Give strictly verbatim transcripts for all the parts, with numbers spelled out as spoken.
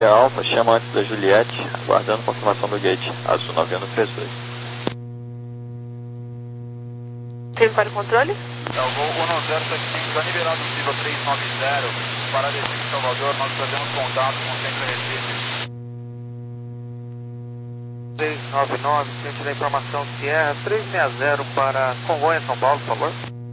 Alfa, chama antes da Juliette, aguardando confirmação do gate, azul nove um três dois. Tem para o controle? É, o voo um zero sete cinco, já liberado o Ciba três nove zero, para Recife, Salvador, nós fazemos contato com o Centro Recife. três nove nove, centro da informação Sierra três seis zero para Congonhas, São Paulo, por favor.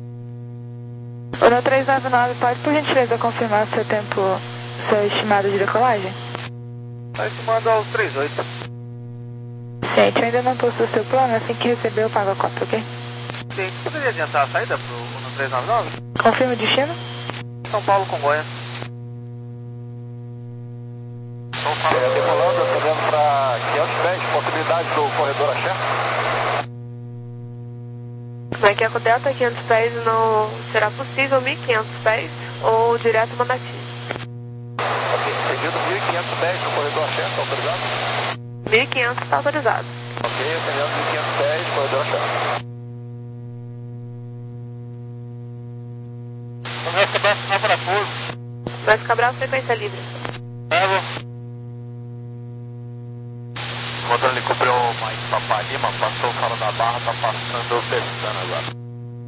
O três nove nove, pode por gentileza confirmar seu tempo, seu estimado de decolagem? Está estimado aos trinta e oito. Gente, eu ainda não possuo seu plano, assim que receber eu pago a cota, ok? Sim, poderia adiantar a saída para o três nove nove? Confirma o destino? São Paulo, Congonhas. São Paulo, decolando, acendendo para quinhentos pés, possibilidade do corredor Axé. Como é que é com o Delta quinhentos pés não será possível mil e quinhentos pés ou direto Manati? Ok, seguindo mil e quinhentos pés no corredor Axé, está autorizado? mil e quinhentos está autorizado. Ok, acendendo mil e quinhentos pés, corredor Axé. Começa a dar para pouso. Vai ficar bravo, frequência livre. Bravo. Controle cobriu mais Papa Lima, passou fora da barra, está passando Pestana agora.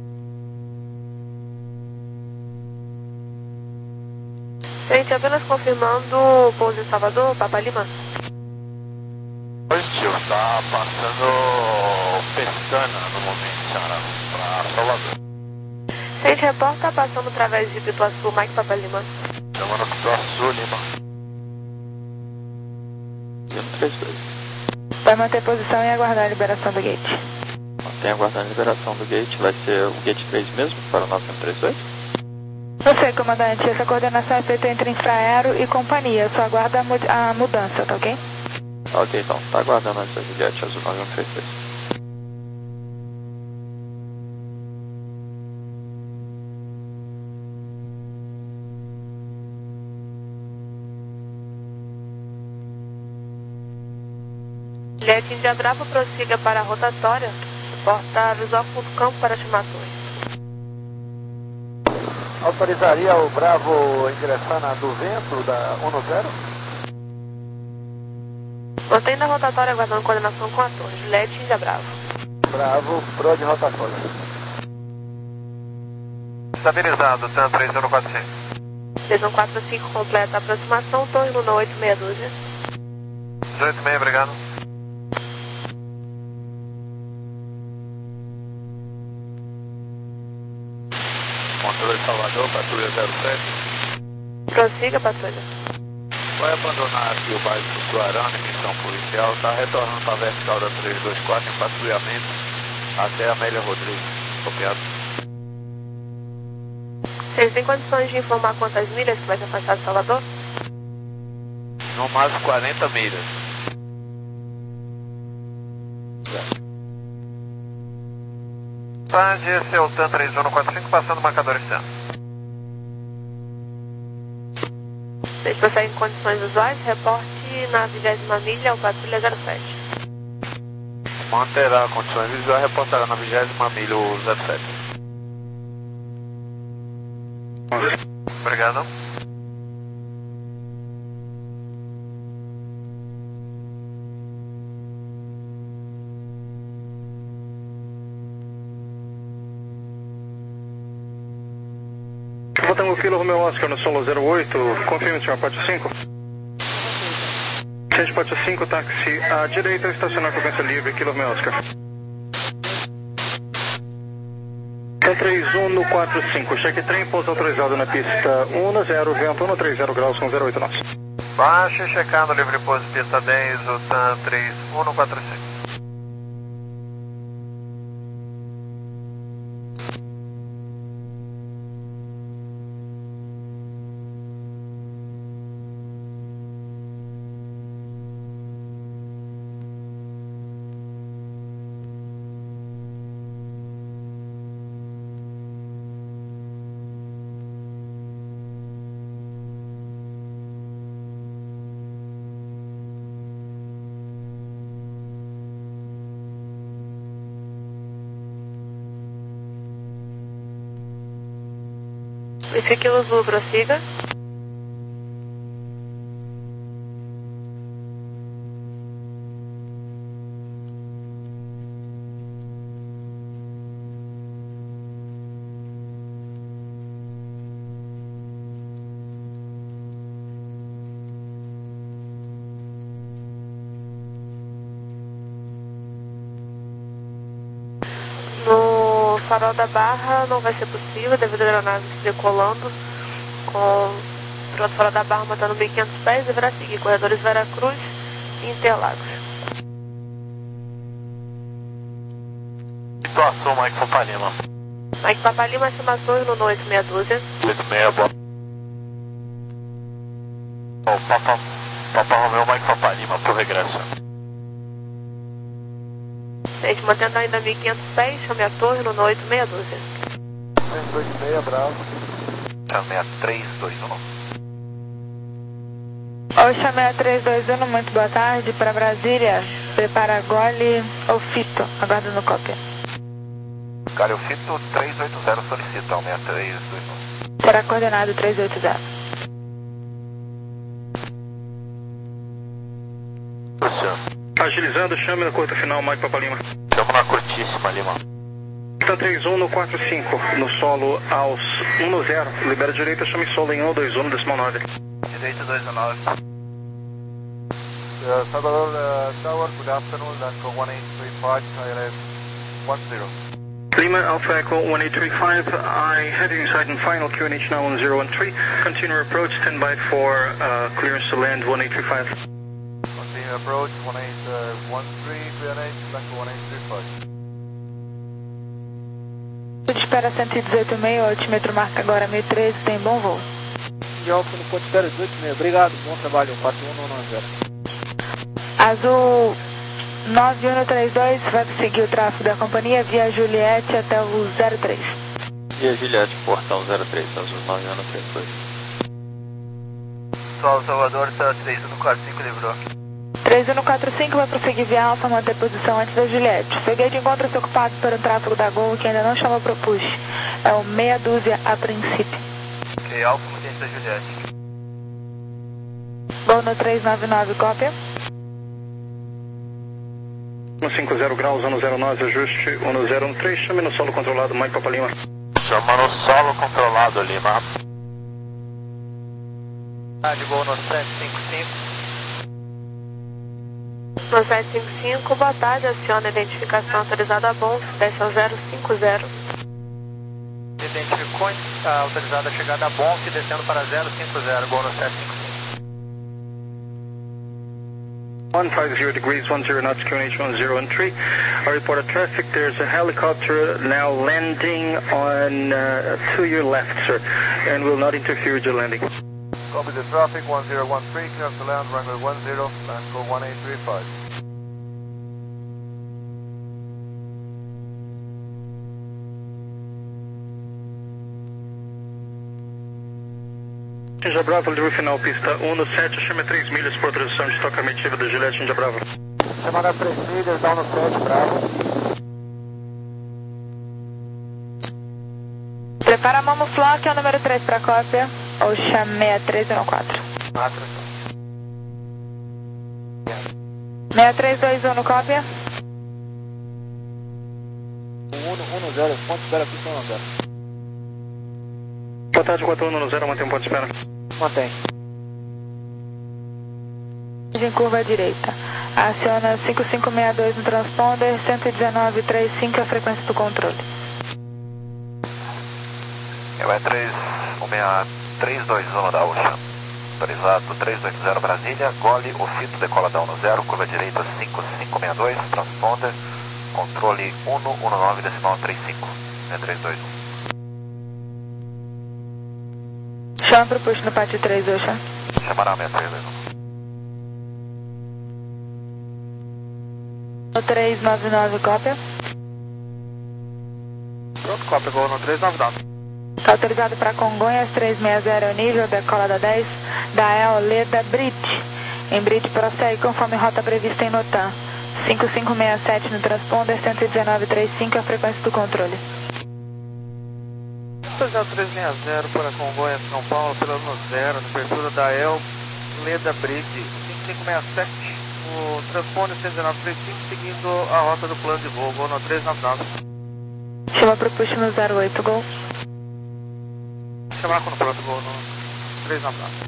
Gente, apenas confirmando o pouso em Salvador, Papa Lima. Positivo, está passando Pestana no momento, senhora, para Salvador. Gente, repórter está passando através de Pituaçu, Mike Papa Lima. Chamando Pituaçu, Lima. um três dois. Vai manter posição e aguardar a liberação do gate. Mantém aguardando a liberação do gate, vai ser o gate três mesmo, para o nove um três dois? Não sei, comandante, essa coordenação é feita entre Infraero e companhia, só aguarda a, mud a mudança, tá ok? Ok, então, está aguardando antes da Juliette, azul nove um três dois. Juliette Índia Bravo prossiga para a rotatória, porta visual ponto campo para estimações. Autorizaria o Bravo ingressar na do vento da um zero? Mantendo a rotatória aguardando coordenação com a torre. Juliette Índia Bravo. Bravo, pro de rotatória. Estabilizado, TAM três zero quatro cinco. três um quatro cinco completa a aproximação, torre Luna oito meia dúzia. dezoito e meia, obrigado. Controle de Salvador, patrulha zero sete. Prossiga, patrulha. Vai abandonar aqui o bairro do Guarani, missão policial, está retornando para a vertical da trezentos e vinte e quatro em patrulhamento até Amélia Rodrigues. Copiado. Vocês têm condições de informar quantas milhas que vai se afastar de Salvador? No mais quarenta milhas. Tarde, esse é o TAM três um quatro cinco, passando o marcador externo. Vocês prosseguem em condições usuais, reporte na vigésima milha ao patrulha zero sete. Manterá condições visuais, reportará na vigésima milha o zero sete. Obrigado. Tango Kilo Romeo Oscar no solo zero oito, confirme, senhor, Pátio cinco. Gente, Pátio cinco, táxi à direita, estacionar frequência livre, Kilo Romeo Oscar. um três um no quatro cinco, cheque trem, pouso autorizado na pista um zero, vento um três zero graus com zero oito nós. Baixe, checando livre pouso pista dez, o TAM três um no quatro cinco. Esse Kilo Zulu prossiga. Farol da Barra não vai ser possível devido à aeronave decolando com piloto Farol da Barra mantendo mil e quinhentos pés, deverá seguir corredores Veracruz e Interlagos. Situação, Mike Papa Lima. Mike Papa Lima, cima torre no oito meia dúzia. oito meia, boa. Oh, Papa, Papa Romeu, Mike Papa Lima, pro regresso. Gente, mantendo ainda mil e quinhentos pés, chame a torre no oito meia dúzia. dois meia, bravo. Chame a três dois um. Oi, chamei a três dois um, muito boa tarde, para Brasília. Prepara gole ou fito, aguardando cópia. Gole ou fito, três oito zero solicita, um seis três dois um. Será coordenado três oito zero. Senhor. Agilizando, chame na curta final, Mike Papa Lima. Chamo na curtíssima, Lima. Pista três um no quatro cinco, no solo aos um no zero. Libera direita, chame solo em um dois um, decimal nove. Direita dois nove. Uh, Salvador uh, Tower, good afternoon, Lanco one eight three five, I arrive one zero. Lima, Alpha Echo one eight three five, I have you inside in final Q N H now on zero one three. Continue approach, stand by for uh, clearance to land one eight three five. Continue approach one eight one three, Q N H, Lanco one eight three five. Espera cento e dezoito e meio, altímetro marca agora mil e treze, tem bom voo. De Alfa no ponto espera dezoito e meio, obrigado, bom trabalho, quatro um nove zero. Azul nove um três dois, vai seguir o tráfego da companhia via Juliette até o zero três. Via Juliette, portão zero três, Azul nove um três dois. Sol Salvador, tá três um quatro cinco, livrou. três um quatro cinco vai prosseguir via Alfa, manter posição antes da Juliette. Foguete encontra-se ocupado pelo tráfego da Gol, que ainda não chamou para o push. É o meia dúzia a princípio. Ok, Alfa, mantente da Juliette. Gol no três nove nove, cópia. cinco zero graus, um zero nove, ajuste um zero um três, chame no solo controlado, Mike Papa Lima. Chama no solo controlado, Lima. Ah, de gol no sete cinco cinco. No sete cinco cinco, boa tarde, aciona a identificação autorizada a bom, desce ao zero cinco zero. Identificou a autorizada a chegada a bom, descendo para zero cinco zero, gol no sete cinco cinco. one five zero degrees, one zero knots, Q N H one zero one three. I report a traffic. There's a helicopter now landing on uh, to your left, sir, and will not interfere with your landing. Copy the traffic, one zero one three, clear to land, runway one zero, and go one eight three five. Índia Bravo, livre final, pista um no sete, chame três milhas por transição de estoque emitiva da Juliette, Índia Bravo. Chamada três milhas, down no sete, bravo. Prepara a Momo Flock, é o número três para cópia, ou chame a três um quatro. seis três dois um no cópia. um um zero, ponto espera, pista um zero. Boa tarde, quatro um no zero, mantém um ponto de espera. Mantém. Em curva à direita. Aciona cinco cinco seis dois no transponder, cento e dezenove trinta e cinco a frequência do controle. É três um seis três dois um da Ocean. Autorizado três oito zero Brasília, gole, o fito decola da um zero, curva direita cinco cinco seis dois, transponder, controle um um nove decimal trinta e cinco, é três dois um. Chama para o push no pátio três, Ocean. Chamará seis três dois um. No três nove nove, cópia. Pronto, cópia, gol no três nove nove. Autorizado para Congonhas, três seis zero nível, decola da dez, da Eoleda Bridge. Em Bridge prossegue conforme rota prevista em Notan. cinco cinco seis sete no transponder, cento e dezenove trinta e cinco a frequência do controle. três seis zero para Congonhas, São Paulo, pela no zero, na abertura da El Leda Bridge, cinco cinco seis sete, o transponder cento e dezenove trinta e cinco, seguindo a rota do plano de voo, gol no três nove nove. Chama para o push no zero oito, gol. Chamar quando pronto, gol no três nove nove.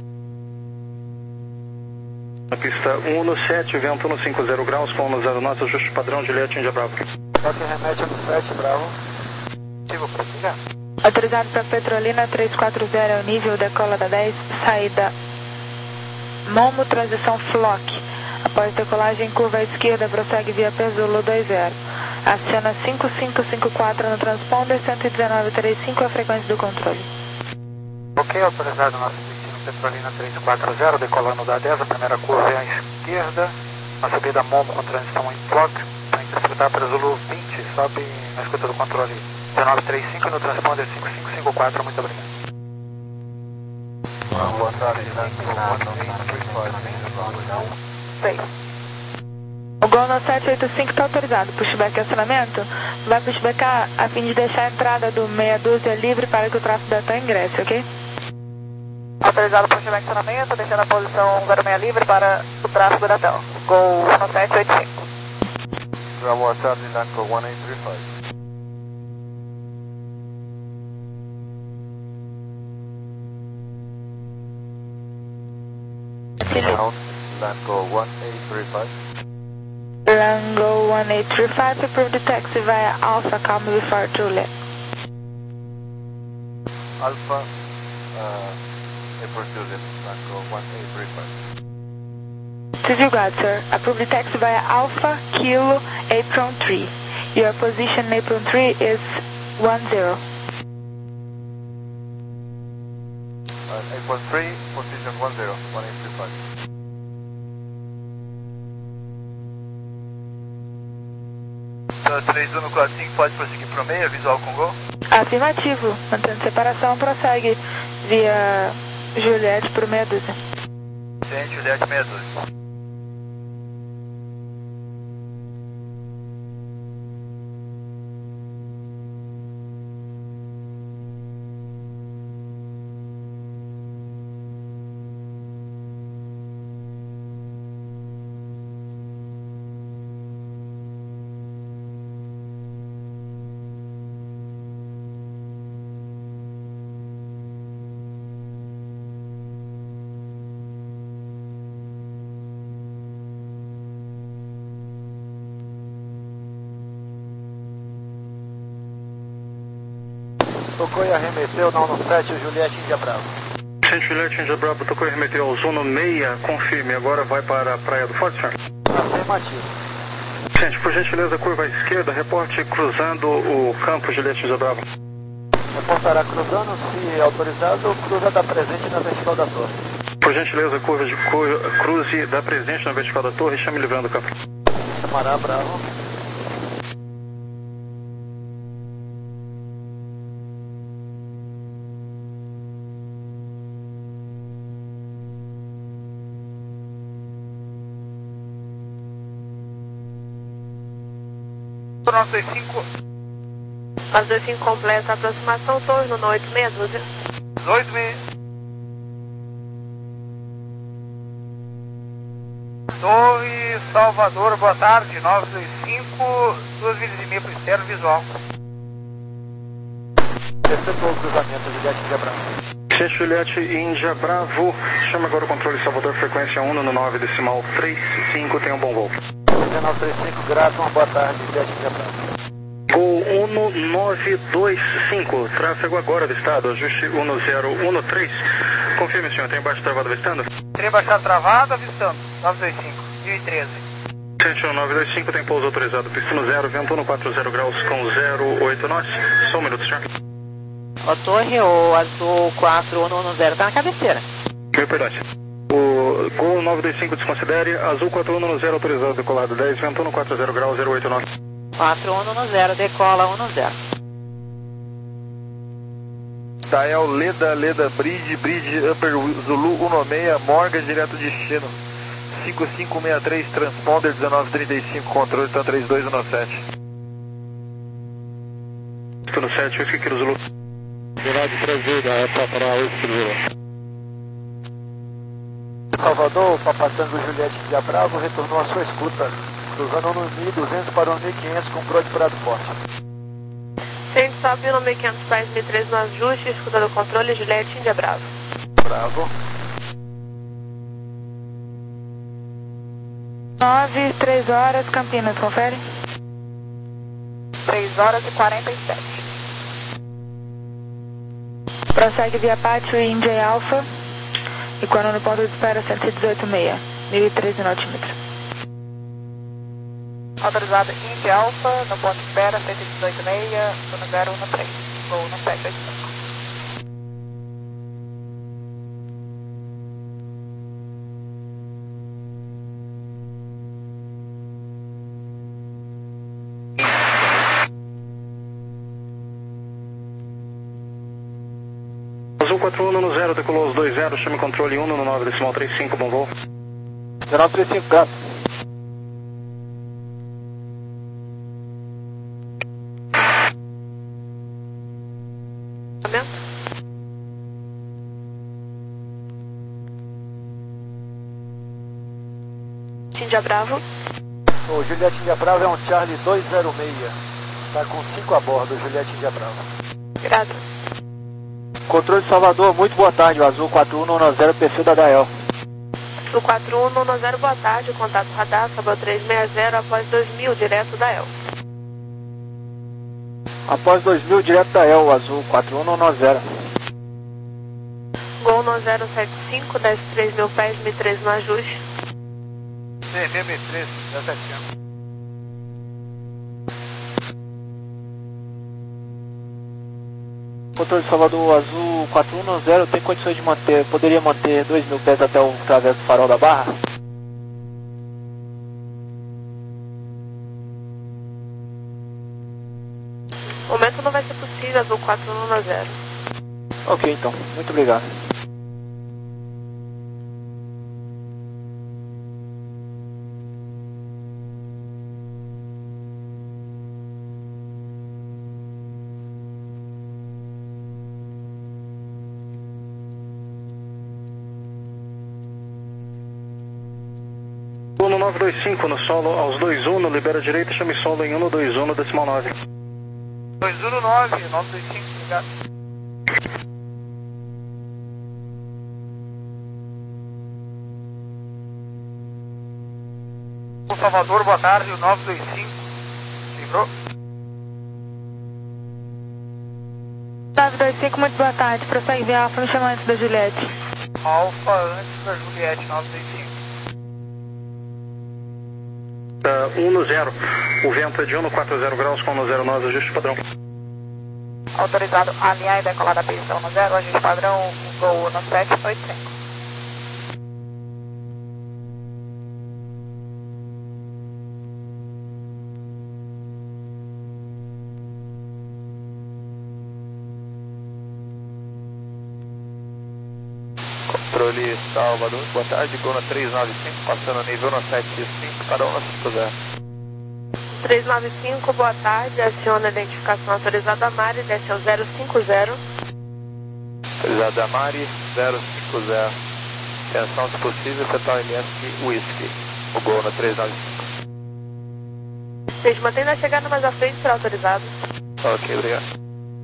Na pista um no sete, vento no cinco zero graus, com um zero knots, ajuste padrão, Juliette, Índia Bravo. Toque remete no sete, bravo. Afirmativo, prossiga. Autorizado para Petrolina três quatro zero, é o nível, decola da dez, saída Momo, transição Flock. Após decolagem, curva à esquerda, prossegue via Zulu dois zero. Aciona cinco cinco cinco quatro no transponder, cento e dezenove trinta e cinco, a frequência do controle. Ok, autorizado nosso destino Petrolina três quatro zero, decolando da dez, a primeira curva é à esquerda, na subida Momo com transição em Flock, tem que escutar para Zulu vinte, sobe na escuta do controle dezenove trinta e cinco no transponder cinco cinco cinco quatro, muito obrigado. Boa tarde, seis. O Gol no sete oito cinco está autorizado. Pushback e acionamento. Vai pushbackar a fim de deixar a entrada do meia dúzia livre para que o tráfego da T A M ingresse, ok? Autorizado pushback e acionamento, deixando a posição zero seis livre para o tráfego da T A M. Gol no sete oito cinco. Boa tarde, Danco um oito três cinco. Lango one eight three five. Lango one eight three five, approve the taxi via Alpha, come before Juliet. Alpha, uh, April Juliet, Lango one eight three five. Civil Guard, sir. Approve the taxi via Alpha, Kilo, Apron three. Your position Apron three is one zero. Uh, Apron three, position one zero, one eight three five. três um quatro cinco, pode prosseguir para o meio, visual com Gol? Afirmativo. Mantendo separação, prossegue via Juliette para o meia dúzia. Sim, Juliette meia dúzia. Tocou e arremeteu na no sete, o Juliette Índia Bravo. Gente, Juliette Índia Bravo, tocou e arremeteu ao zona seis, confirme, agora vai para a Praia do Forte, senhor? Afirmativo. Gente, por gentileza, curva à esquerda, reporte cruzando o campo Juliette Índia Bravo. Reportará cruzando, se autorizado, cruza da presente na vertical da torre. Por gentileza, curva de cru, cruze da presente na vertical da torre, chame livrando o campo. Chamará Bravo. nove dois cinco. nove dois cinco completa a aproximação, torre no oito meia dúzia. oito meia. Torre Salvador, boa tarde, nove dois cinco, duas milhas e meia para o externo visual. Efetuou o cruzamento, Juliette Índia Bravo. Gente, Juliette Índia Bravo, chama agora o controle Salvador, frequência um no nove decimal trinta e cinco, tenha um bom voo. dezenove trinta e cinco, grato, uma boa tarde, Juliette Índia Bravo. Gol um nove dois cinco, tráfego agora avistado, ajuste um zero um três. Confirme, senhor, tem baixo travado avistando? Tem baixado travado, avistando, nove dois cinco, mil e treze. Gente, nove dois cinco tem pouso autorizado, pistino zero, vento no quatro zero graus com zero oito nós. Só um minuto, senhor. Ó, torre, o azul quatro um um zero tá na cabeceira. Meu perdão. O Gol nove dois cinco desconsidere, azul quatro um um zero autorizado, decolado dez, vento no quatro zero graus, zero oito nós. quatro um um zero, decola um zero. Dael Leda, Leda Bridge, Bridge Upper Zulu um seis, Morgan, direto destino. cinco cinco seis três, transponder dezenove trinta e cinco, controle, tá três dois um sete. Tudo sete, eu fiquei no Zulu. Virado três da Alfa para oito Zulu. Salvador, Papatango Juliette Índia Bravo retornou à sua escuta, cruzando no mil e duzentos para o mil e quinhentos com Pro de Prado Forte. Gente, sobe no mil e quinhentos para mil e treze no ajuste, escuta do controle, Juliette Índia Bravo. Bravo. nove, três horas, Campinas, confere? três horas e quarenta e sete. Prossegue via Pátio e India Alpha, e quando no ponto de espera cento e dezoito meia, mil e treze notímetros. Autorizado India Alpha, no ponto de espera cento e dezoito meia, zona zero um três, voo no sete oito cinco. Azul quatro um no zero, decolou os dois zero, chame controle um no nove decimal trinta e cinco, bom voo. nove trinta e cinco, gato. India Bravo. O Juliette India Bravo é um Charlie dois zero seis. Está com cinco a bordo, Juliette India Bravo. Grado. Controle de Salvador, muito boa tarde, o Azul quatro um nove zero, perfil da Dael. Azul quatro um nove zero, boa tarde, contato radar, Sabor três seis zero, após dois mil, direto da E L. Após dois mil, direto da E L, Azul quatro um nove zero. Gol nove zero sete cinco, desce três mil pés, M três no ajuste. Sim, M três, dezessete. Controle de Salvador, Azul quatro um nove zero, tem condições de manter, poderia manter dois mil pés até o travesso do farol da Barra? No momento não vai ser possível, Azul quatro um nove zero. Ok, então, muito obrigado. No nove dois cinco no solo, aos dois um, libera direita, chame solo em um dois um no decimal nove. dois um nove, nove dois cinco, obrigado. O Salvador, boa tarde, o nove dois cinco, livrou? nove dois cinco, muito boa tarde, prossegue via Alfa no chamamento da Juliette. Alfa antes da Juliette, nove dois cinco. Uh, um no zero, o vento é de um no quatro zero graus com um zero nove, ajuste padrão. Autorizado alinhar e decolar da pista um no zero, ajuste padrão, voo no sete oito cinco. Controle Salvador, boa tarde, Gona três nove cinco, passando nível no sete cinco, para um no cinco zero. três nove cinco, boa tarde, aciona a identificação autorizada Mari, desce ao zero cinco zero. Autorizada Mari, zero cinco zero. Atenção, se possível, setor M S Whisky, o Gona três nove cinco. Vocês mantêm a chegada mais à frente, será autorizado. Ok, obrigado.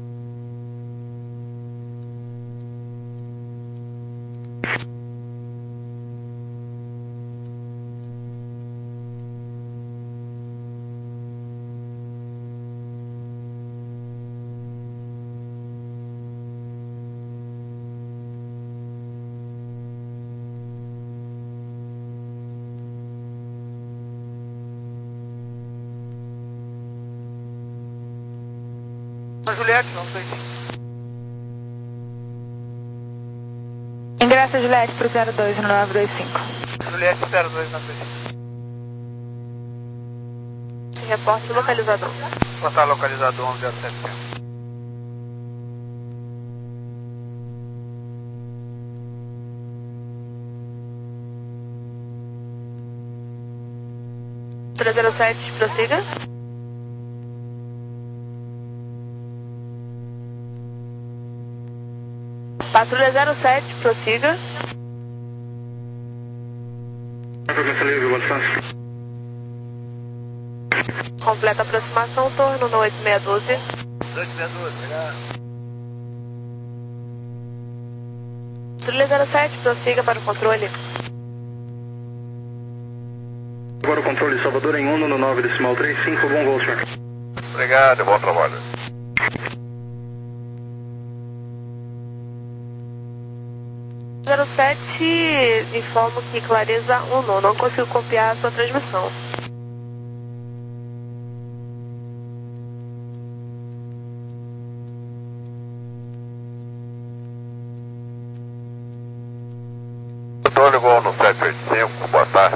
Juliette, nove dois cinco. Ingressa Juliette para o zero dois no nove dois cinco. Juliette zero dois nove dois cinco. Reporte localizador. Botar localizador um zero sete cinco. três zero sete, prossiga. Patrulha zero sete, prossiga. Completa a aproximação, torno no oito seis um dois. oito seis um dois, obrigado. Patrulha zero sete, prossiga para o controle. Agora o controle Salvador em um no nove decimal trinta e cinco, bom voo, senhor. Obrigado, bom trabalho. zero sete, informo que clareza um não, não consigo copiar a sua transmissão. Controle Gol no sete oito cinco, boa tarde.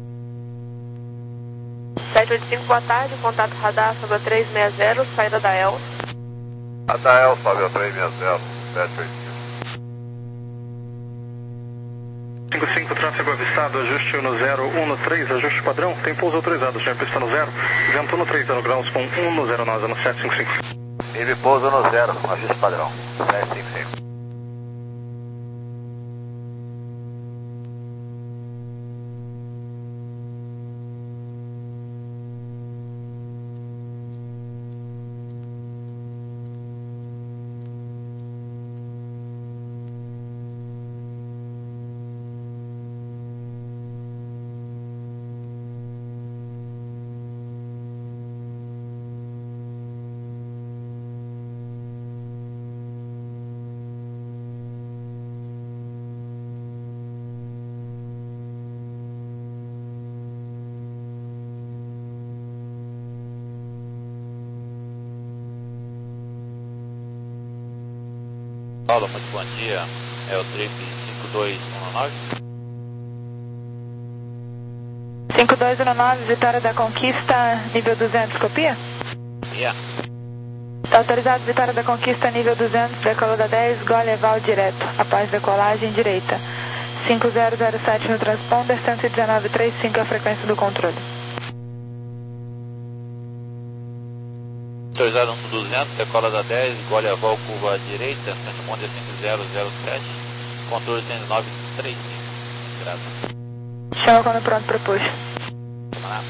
sete oito cinco, boa tarde, contato radar sobre a trezentos e sessenta, saída da E L. A da E L sobe a trezentos e sessenta, sete oito cinco. cinco cinco, tráfego avistado, ajuste no zero um no três, ajuste padrão, tem pouso autorizado, senhor, pista no zero, vento no três zero graus com um no zero NASA no sete cinco cinco. Ele pousa no zero, ajuste padrão, sete cinco cinco. Paulo, muito bom dia. É o trip cinco dois um nove. cinco dois um nove, Vitória da Conquista, nível duzentos, copia? Yeah. Está autorizado, Vitória da Conquista, nível duzentos, decolou da dez, Gol Eval direto, após decolagem direita. cinco zero zero sete no transponder, cento e dezenove vírgula trinta e cinco é a frequência do controle. Autorizado no duzentos, decola da dez, Gol Eval curva à direita, transponder cinco zero zero sete, controle cento e nove vírgula trinta e cinco. Graças. Chama quando pronto para push. Vamos lá.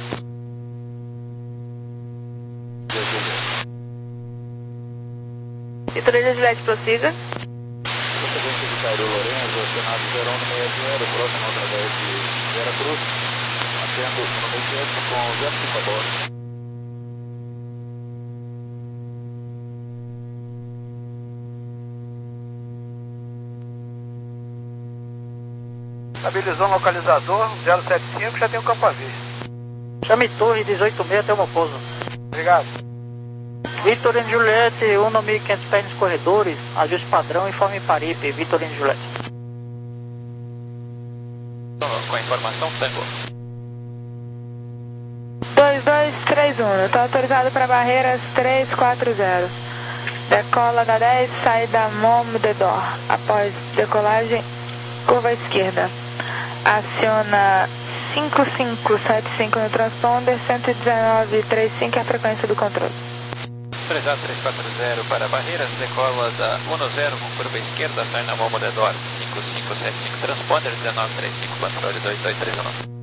Vitória de Juliette, prossiga. Procedente de Cairo Lourenço, Senado zero um seis zero, próximo através de Vera Cruz, atendo o número sete com zero cinco a bordo. Estabilizou o localizador, zero sete cinco, já tem o campo à vista. Chame Torre dezoito seis até o meu pouso. Obrigado. Vitor em Juliette, um no mil e quinhentos pés nos corredores, ajuste padrão, informe Paripe, Vitor em Juliette. Com a informação, Tango. dois dois três um, está autorizado para barreiras três quatro zero. Decola da dez, sai da Mom Dedor. Após decolagem, curva à esquerda. Aciona cinco cinco sete cinco no transponder, cento e dezenove vírgula trinta e cinco é a frequência do controle. Autorizado três quatro zero para barreiras, decola da um zero com curva esquerda, sai na Momo Dedor, cinco cinco sete cinco, transponder dezenove vírgula trinta e cinco, controle dois dois três um.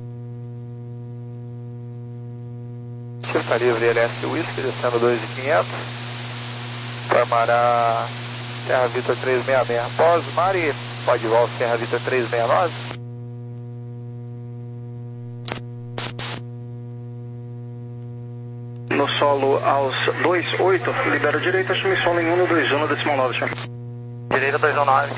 Cerca livre L S Whisky, descendo dois mil e quinhentos. Formará Serra Vitor trezentos e sessenta e seis. Após Mari, pode voar Serra Vitor trezentos e sessenta e nove. No solo aos dois oito, libera direita, assume solo em um no dois um no decimal nove, senhor. Direita dois um nove.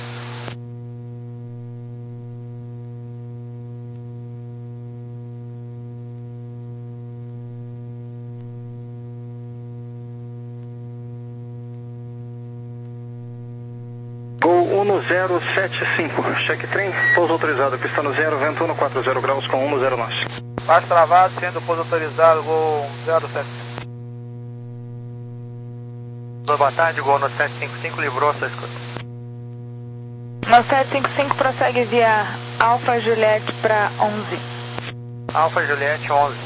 Gol um no zero sete cinco, cheque trem, pouso autorizado, pista no zero, vento no quatro zero graus com um no zero nós. Baixo travado, sendo pouso autorizado, Gol zero sete cinco. Boa tarde, Gol no sete cinco cinco, livrou sua escuta. No sete cinco cinco prossegue via Alfa Juliette para onze. Alfa Juliette onze.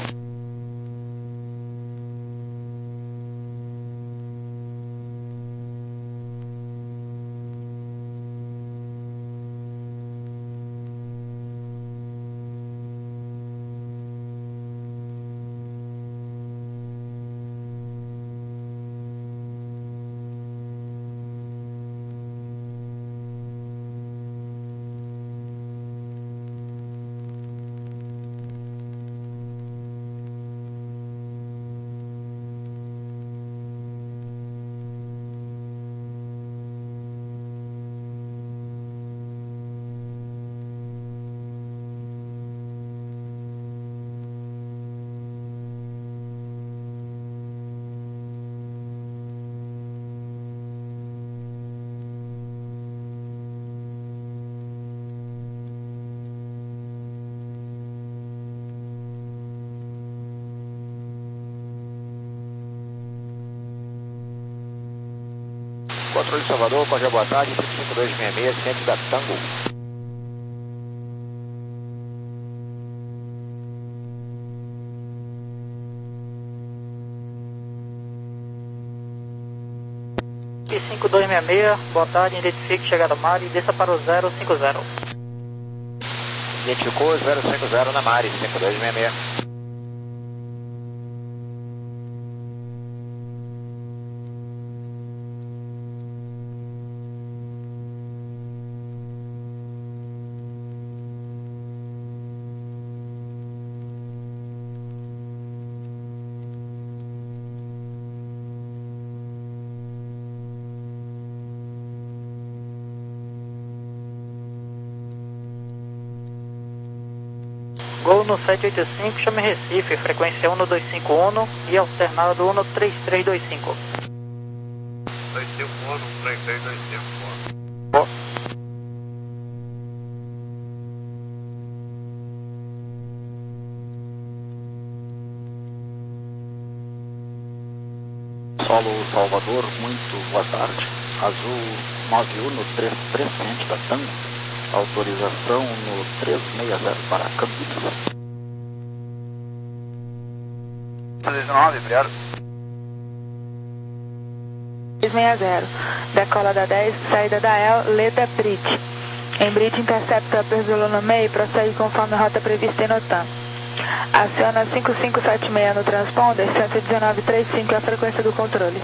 Controle Salvador, Cordia, boa tarde, cinco cinco dois seis seis, centro da Tango. cinco dois seis seis, boa tarde, identifique chegada Mari e desça para o zero cinco zero. Identificou zero cinco zero na Mari, cinco dois seis seis. Gol no sete oito cinco, chame Recife, frequência um dois cinco um e alternado um três três dois cinco. dois cinco um, três três dois cinco. Solo Salvador, muito boa tarde. Azul nove um três três centro da Tango. Autorização no três seis zero para Campinas. dezenove, obrigado. três seis zero, decola da dez, saída da El, Leda Bridge. Em Bridge, intercepta a Perzolo no meio e prossegue conforme a rota prevista em Notan. Aciona cinco cinco sete seis no transponder, cento e dezenove trinta e cinco é a frequência do controle.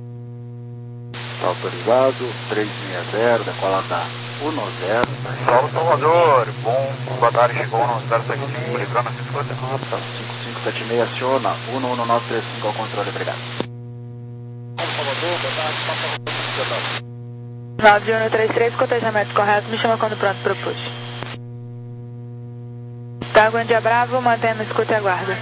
Autorizado, três seis zero, decola da um zero. Solo Salvador, bom, boa tarde, chegou no zero sete cinco, livrando a cinquenta. Rota cinco cinco sete seis, aciona um um nove três cinco ao controle, obrigado. Salvador, boa tarde, passa a rota. nove um três três, cotejamento correto, me chama quando pronto pro push. Tango India Bravo, mantendo escuta e aguarda.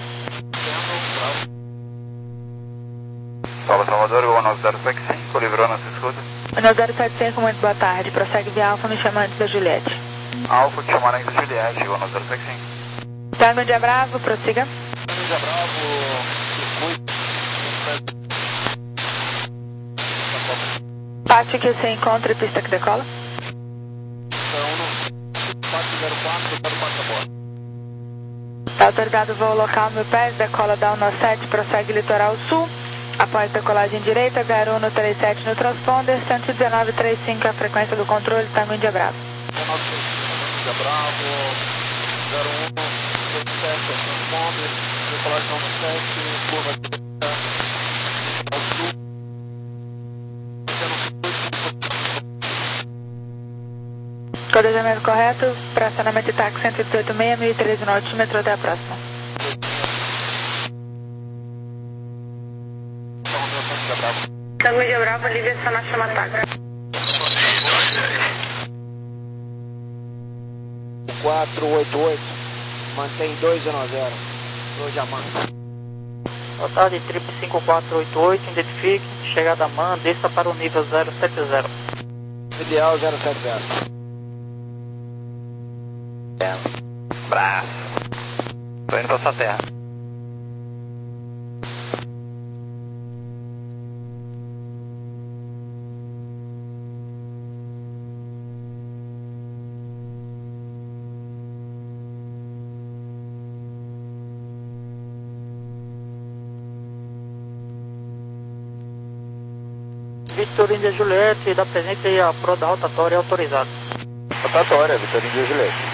Solo Salvador, voo no zero sete cinco, livrando a escuta. No zero sete cinco, muito boa tarde, prossegue via Alfa, me chama antes da Juliette. Alfa, te chamando antes da Juliette, chegou no zero sete cinco. Tango India Bravo, prossiga. Tango India Bravo, circuito. Pátio que você encontra e pista que decola. quatro zero quatro, para o passaporte. Tá autorizado o voo local mil pés, decola da um sete, prossegue litoral sul. Após decolagem direita, zero um três sete no transponder, cento e dezenove trinta e cinco é a frequência do controle, Tango India Bravo. Tango India Bravo, zero um três sete, transponder, decolagem um sete, curva direita, ao sul. Codejamento correto, fracionamento de táxi cento e dezoito seis, mil e treze no altímetro, até a próxima. Tango India Bravo, livre essa chama táxi. quatro oito oito, mantém dois zero zero, dois diamantes. Boa tarde, trip cinco quatro oito oito, identifique, chegada MAN, desça para o nível zero sete zero. Ideal zero sete zero. Braço. Tô indo pra sua terra. Vitorino de Juliette, dá presente aí a proda rotatória autorizada. Rotatória, Vitorino de Juliette.